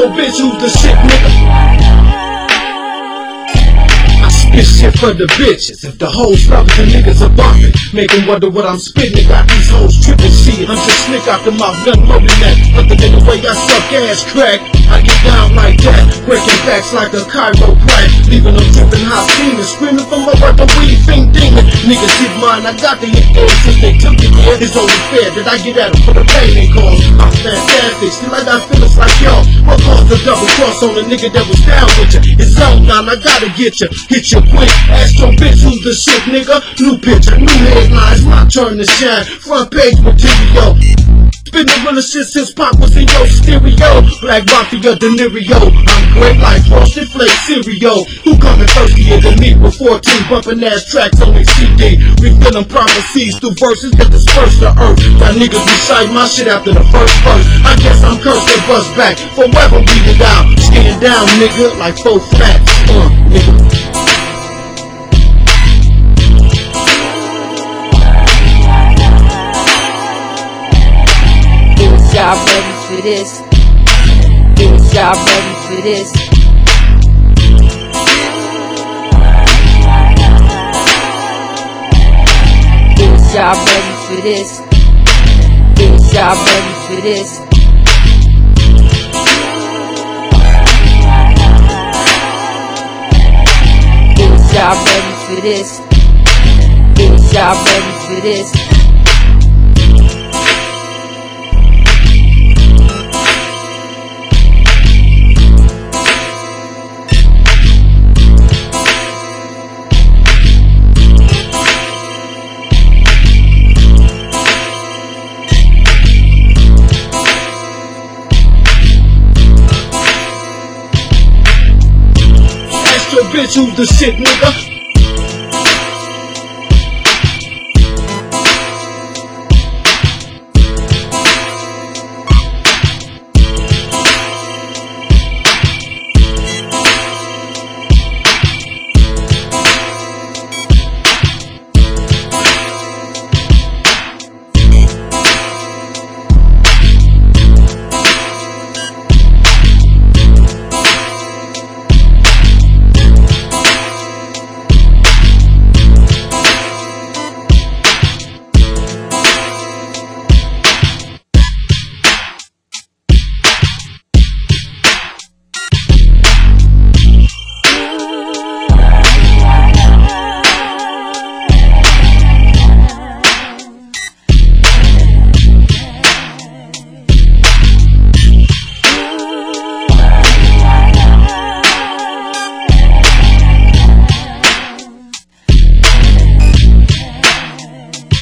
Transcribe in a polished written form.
your bitch who's the shit, nigga. Spit shit for the bitches. If the hoes love it, the niggas are bumping. Make them wonder what I'm spitting. Got these hoes tripping shit. I'm just slick out the mouth, gun loading that. Other than the way I suck ass crack, I get down like that. Breaking backs like a chiropractor. Leaving them tripping hot steaming. Screaming for my weapon, weed fiend demon. Niggas hit mine, I got the hit theirs since they took it there. It's only fair that I get at them for the pain they cause. I'm fantastic, still I got feelings like y'all. What caused the double cross on a nigga that was down with you? It's on now, I gotta get you. Hit you quick, ask your bitch who's the shit, nigga. New picture, new headlines, my turn to shine. Front page material. Spin the realest shit since Pop was in your stereo. Black Mafia, De Niro. I'm great like Frosted Flake cereal. Who coming thirstier than me with 14 bumping ass tracks on their CD? Refilling prophecies through verses that disperse the earth. My niggas recite my shit after the first verse. I guess I'm cursed and bust back. Forever beat it down. Stand down, nigga, like 4 flats. Nigga. Y'all ready for this? Is y'all ready for this? Is y'all ready for this? Is y'all ready for this? Is y'all ready for this? Is y'all ready for this? Bitch who's the shit, nigga.